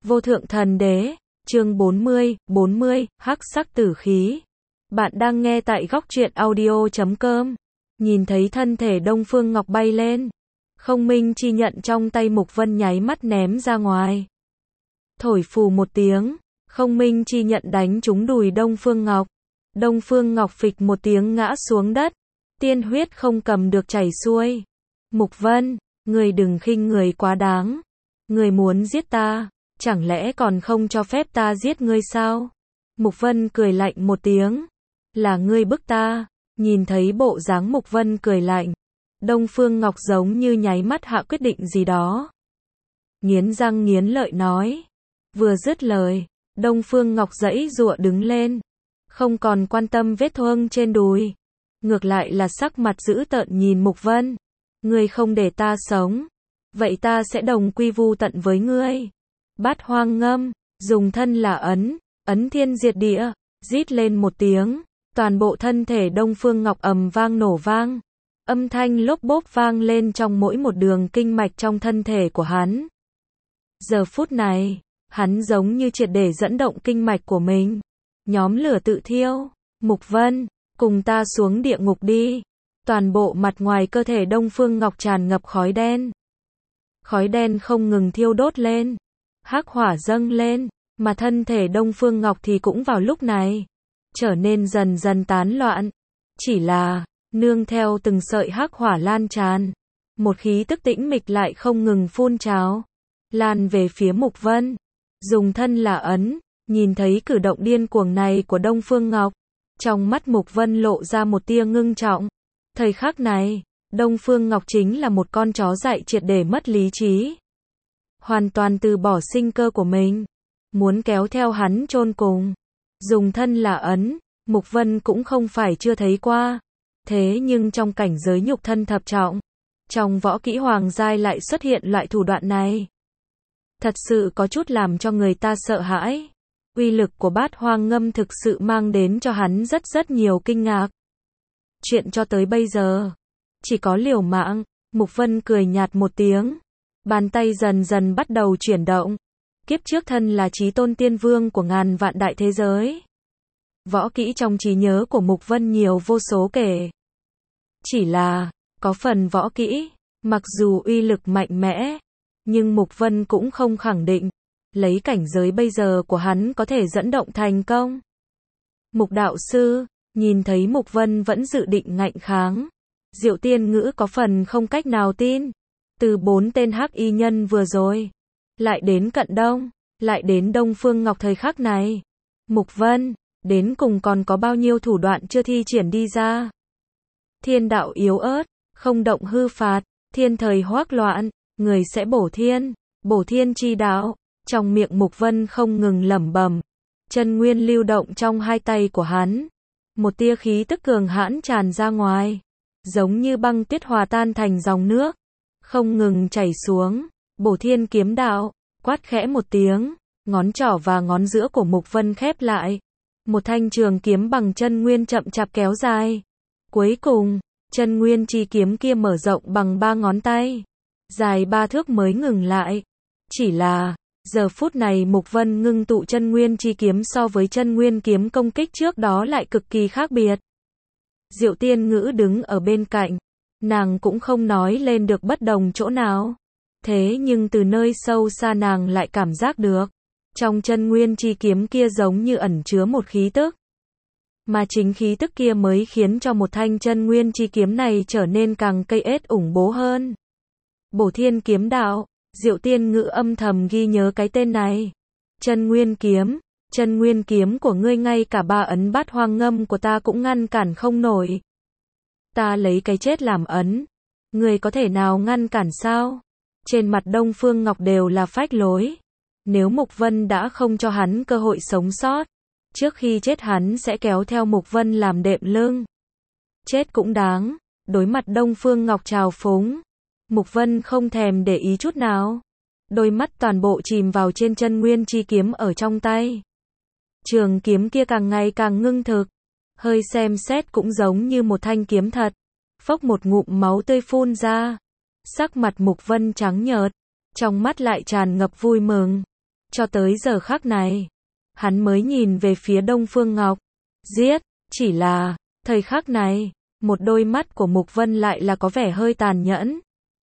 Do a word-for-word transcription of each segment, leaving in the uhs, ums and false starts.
Vô thượng thần đế, chương bốn mươi, bốn mươi, hắc sắc tử khí. Bạn đang nghe tại góc truyện audio chấm com. Nhìn thấy thân thể Đông Phương Ngọc bay lên, không minh chi nhận trong tay Mục Vân nháy mắt ném ra ngoài. Thổi phù một tiếng, không minh chi nhận đánh trúng đùi Đông Phương Ngọc. Đông Phương Ngọc phịch một tiếng ngã xuống đất, tiên huyết không cầm được chảy xuôi. Mục Vân, người đừng khinh người quá đáng. Người muốn giết ta, chẳng lẽ còn không cho phép ta giết ngươi sao? Mục Vân cười lạnh một tiếng. Là ngươi bức ta. Nhìn thấy bộ dáng Mục Vân cười lạnh, Đông Phương Ngọc giống như nháy mắt hạ quyết định gì đó. Nghiến răng nghiến lợi nói. Vừa dứt lời, Đông Phương Ngọc giãy giụa đứng lên, không còn quan tâm vết thương trên đùi, ngược lại là sắc mặt dữ tợn nhìn Mục Vân. Ngươi không để ta sống, vậy ta sẽ đồng quy vu tận với ngươi. Bát hoang ngâm, dùng thân là ấn, ấn thiên diệt địa, rít lên một tiếng, toàn bộ thân thể Đông Phương Ngọc ầm vang nổ vang, âm thanh lốp bốp vang lên trong mỗi một đường kinh mạch trong thân thể của hắn. Giờ phút này, hắn giống như triệt để dẫn động kinh mạch của mình, nhóm lửa tự thiêu. Mục Vân, cùng ta xuống địa ngục đi. Toàn bộ mặt ngoài cơ thể Đông Phương Ngọc tràn ngập khói đen. Khói đen không ngừng thiêu đốt lên, hắc hỏa dâng lên, mà thân thể Đông Phương Ngọc thì cũng vào lúc này trở nên dần dần tán loạn. Chỉ là, nương theo từng sợi hắc hỏa lan tràn, một khí tức tĩnh mịch lại không ngừng phun trào, lan về phía Mục Vân. Dùng thân là ấn, nhìn thấy cử động điên cuồng này của Đông Phương Ngọc, trong mắt Mục Vân lộ ra một tia ngưng trọng. Thời khắc này, Đông Phương Ngọc chính là một con chó dại triệt để mất lý trí, hoàn toàn từ bỏ sinh cơ của mình, muốn kéo theo hắn chôn cùng. Dùng thân là ấn, Mục Vân cũng không phải chưa thấy qua, thế nhưng trong cảnh giới nhục thân thập trọng, trong võ kỹ hoàng giai lại xuất hiện loại thủ đoạn này, thật sự có chút làm cho người ta sợ hãi. Uy lực của bát hoang ngâm thực sự mang đến cho hắn rất rất nhiều kinh ngạc. Chuyện cho tới bây giờ, chỉ có liều mạng. Mục Vân cười nhạt một tiếng, bàn tay dần dần bắt đầu chuyển động. Kiếp trước thân là chí tôn tiên vương của ngàn vạn đại thế giới, võ kỹ trong trí nhớ của Mục Vân nhiều vô số kể. Chỉ là, có phần võ kỹ, mặc dù uy lực mạnh mẽ, nhưng Mục Vân cũng không khẳng định, lấy cảnh giới bây giờ của hắn có thể dẫn động thành công. Mục đạo sư, nhìn thấy Mục Vân vẫn dự định ngạnh kháng, Diệu Tiên Ngữ có phần không cách nào tin. Từ bốn tên hắc y nhân vừa rồi, lại đến Cận Đông, lại đến Đông Phương Ngọc thời khắc này, Mục Vân, đến cùng còn có bao nhiêu thủ đoạn chưa thi triển đi ra. Thiên đạo yếu ớt, không động hư phạt, thiên thời hoắc loạn, người sẽ bổ thiên, bổ thiên chi đạo. Trong miệng Mục Vân không ngừng lẩm bẩm, chân nguyên lưu động trong hai tay của hắn, một tia khí tức cường hãn tràn ra ngoài, giống như băng tuyết hòa tan thành dòng nước, không ngừng chảy xuống. Bổ thiên kiếm đạo, quát khẽ một tiếng, ngón trỏ và ngón giữa của Mục Vân khép lại, một thanh trường kiếm bằng chân nguyên chậm chạp kéo dài. Cuối cùng, chân nguyên chi kiếm kia mở rộng bằng ba ngón tay, dài ba thước mới ngừng lại. Chỉ là, giờ phút này Mục Vân ngưng tụ chân nguyên chi kiếm so với chân nguyên kiếm công kích trước đó lại cực kỳ khác biệt. Diệu Tiên Ngữ đứng ở bên cạnh, nàng cũng không nói lên được bất đồng chỗ nào, thế nhưng từ nơi sâu xa nàng lại cảm giác được, trong chân nguyên chi kiếm kia giống như ẩn chứa một khí tức, mà chính khí tức kia mới khiến cho một thanh chân nguyên chi kiếm này trở nên càng cây ết ủng bố hơn. Bổ thiên kiếm đạo. Diệu Tiên Ngữ âm thầm ghi nhớ cái tên này. Chân nguyên kiếm, chân nguyên kiếm của ngươi ngay cả ba ấn bát hoang ngâm của ta cũng ngăn cản không nổi. Ta lấy cái chết làm ấn, ngươi có thể nào ngăn cản sao? Trên mặt Đông Phương Ngọc đều là phách lối. Nếu Mục Vân đã không cho hắn cơ hội sống sót, trước khi chết hắn sẽ kéo theo Mục Vân làm đệm lưng. Chết cũng đáng. Đối mặt Đông Phương Ngọc trào phúng, Mục Vân không thèm để ý chút nào, đôi mắt toàn bộ chìm vào trên chân nguyên chi kiếm ở trong tay. Trường kiếm kia càng ngày càng ngưng thực, hơi xem xét cũng giống như một thanh kiếm thật. Phốc một ngụm máu tươi phun ra, sắc mặt Mục Vân trắng nhợt, trong mắt lại tràn ngập vui mừng. Cho tới giờ khắc này, hắn mới nhìn về phía Đông Phương Ngọc. Giết, chỉ là, thời khắc này, một đôi mắt của Mục Vân lại là có vẻ hơi tàn nhẫn.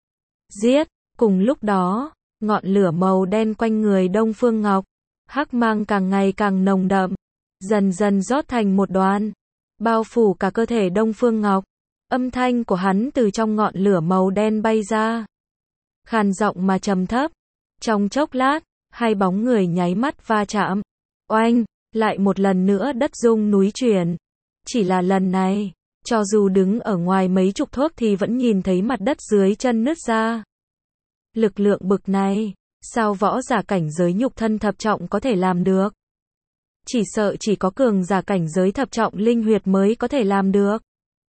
Giết, cùng lúc đó, ngọn lửa màu đen quanh người Đông Phương Ngọc, hắc mang càng ngày càng nồng đậm, dần dần rót thành một đoàn, bao phủ cả cơ thể Đông Phương Ngọc. Âm thanh của hắn từ trong ngọn lửa màu đen bay ra, khàn giọng mà trầm thấp. Trong chốc lát, hai bóng người nháy mắt va chạm. Oanh, lại một lần nữa đất rung núi chuyển. Chỉ là lần này, cho dù đứng ở ngoài mấy chục thước thì vẫn nhìn thấy mặt đất dưới chân nứt ra. Lực lượng bực này, sao võ giả cảnh giới nhục thân thập trọng có thể làm được? Chỉ sợ chỉ có cường giả cảnh giới thập trọng linh huyệt mới có thể làm được.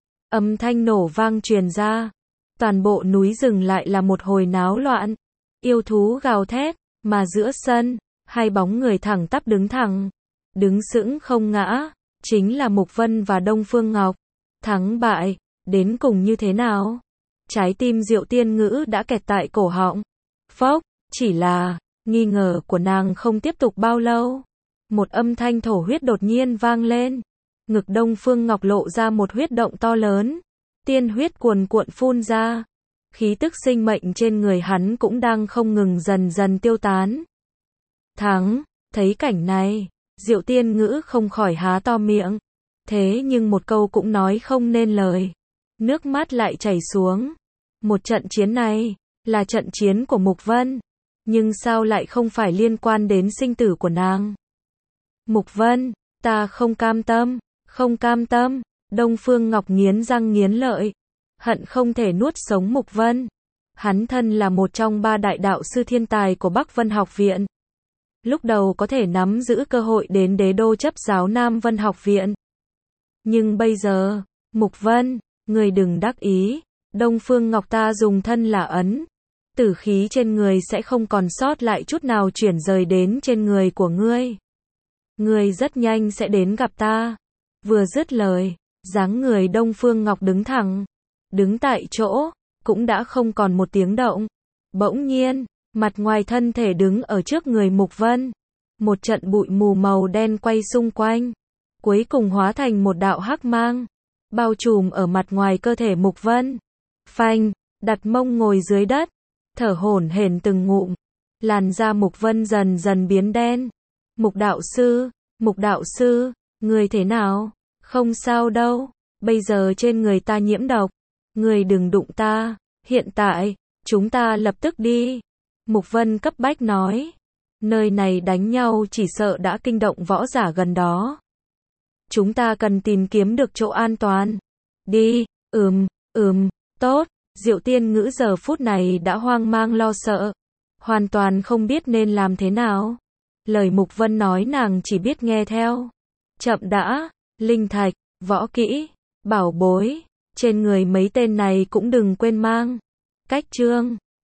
Âm thanh nổ vang truyền ra, toàn bộ núi rừng lại là một hồi náo loạn. Yêu thú gào thét, mà giữa sân, hai bóng người thẳng tắp đứng thẳng, đứng sững không ngã, chính là Mục Vân và Đông Phương Ngọc. Thắng bại, đến cùng như thế nào? Trái tim Diệu Tiên Ngữ đã kẹt tại cổ họng. Phốc, chỉ là, nghi ngờ của nàng không tiếp tục bao lâu. Một âm thanh thổ huyết đột nhiên vang lên. Ngực Đông Phương Ngọc lộ ra một huyết động to lớn. Tiên huyết cuồn cuộn phun ra. Khí tức sinh mệnh trên người hắn cũng đang không ngừng dần dần tiêu tán. Thắng, thấy cảnh này, Diệu Tiên Ngữ không khỏi há to miệng. Thế nhưng một câu cũng nói không nên lời. Nước mắt lại chảy xuống. Một trận chiến này, là trận chiến của Mục Vân. Nhưng sao lại không phải liên quan đến sinh tử của nàng? Mục Vân, ta không cam tâm, không cam tâm. Đông Phương Ngọc nghiến răng nghiến lợi, hận không thể nuốt sống Mục Vân. Hắn thân là một trong ba đại đạo sư thiên tài của Bắc Vân Học Viện. Lúc đầu có thể nắm giữ cơ hội đến đế đô chấp giáo Nam Vân Học Viện. Nhưng bây giờ, Mục Vân, người đừng đắc ý, Đông Phương Ngọc ta dùng thân là ấn. Tử khí trên người sẽ không còn sót lại chút nào chuyển rời đến trên người của ngươi. Ngươi rất nhanh sẽ đến gặp ta. Vừa dứt lời, dáng người Đông Phương Ngọc đứng thẳng, đứng tại chỗ, cũng đã không còn một tiếng động. Bỗng nhiên, mặt ngoài thân thể đứng ở trước người Mục Vân. Một trận bụi mù màu đen quay xung quanh, cuối cùng hóa thành một đạo hắc mang, bao trùm ở mặt ngoài cơ thể Mục Vân. Phanh, đặt mông ngồi dưới đất, thở hổn hển từng ngụm. Làn da Mục Vân dần dần biến đen. Mục đạo sư, Mục đạo sư, người thế nào? Không sao đâu, bây giờ trên người ta nhiễm độc. Người đừng đụng ta, hiện tại, chúng ta lập tức đi. Mục Vân cấp bách nói. Nơi này đánh nhau chỉ sợ đã kinh động võ giả gần đó. Chúng ta cần tìm kiếm được chỗ an toàn. Đi, ừm, ừm, tốt. Diệu Tiên Ngữ giờ phút này đã hoang mang lo sợ, hoàn toàn không biết nên làm thế nào. Lời Mục Vân nói nàng chỉ biết nghe theo. Chậm đã, linh thạch, võ kỹ, bảo bối, trên người mấy tên này cũng đừng quên mang. Cách chương